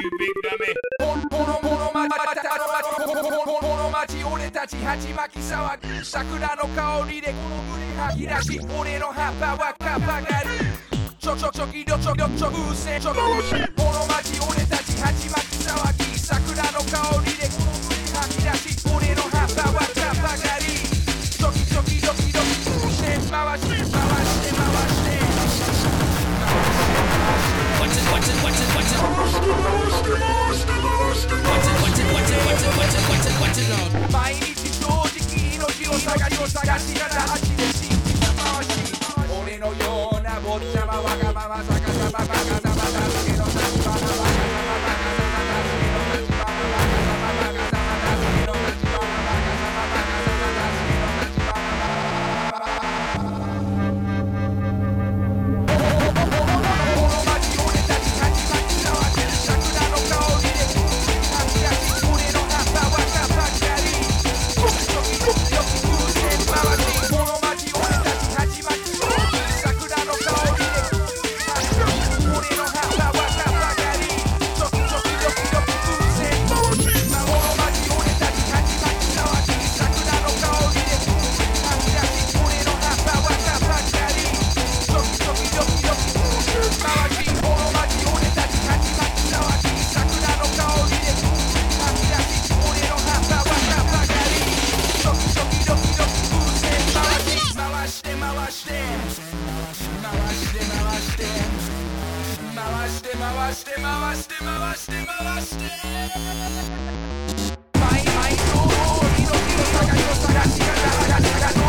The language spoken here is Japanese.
街俺たち鉢巻き騒ぎ桜の香りでこの胸吐き出し俺の葉っぱはカッパ狩りちょきどちょ風船この街俺たち鉢巻き騒ぎ桜の香りでこの胸吐き出し俺の葉っぱはカッパ狩りちょきドキ風船回して毎日正直命を探しがな足で信じた回し俺のような坊ちゃまわがまま逆さまバカさま助けの立場バカさまバカさま助けの立場バカさまバカさま助けの立場バカさまバカさま助けの立場回してマイマイと命の探しがな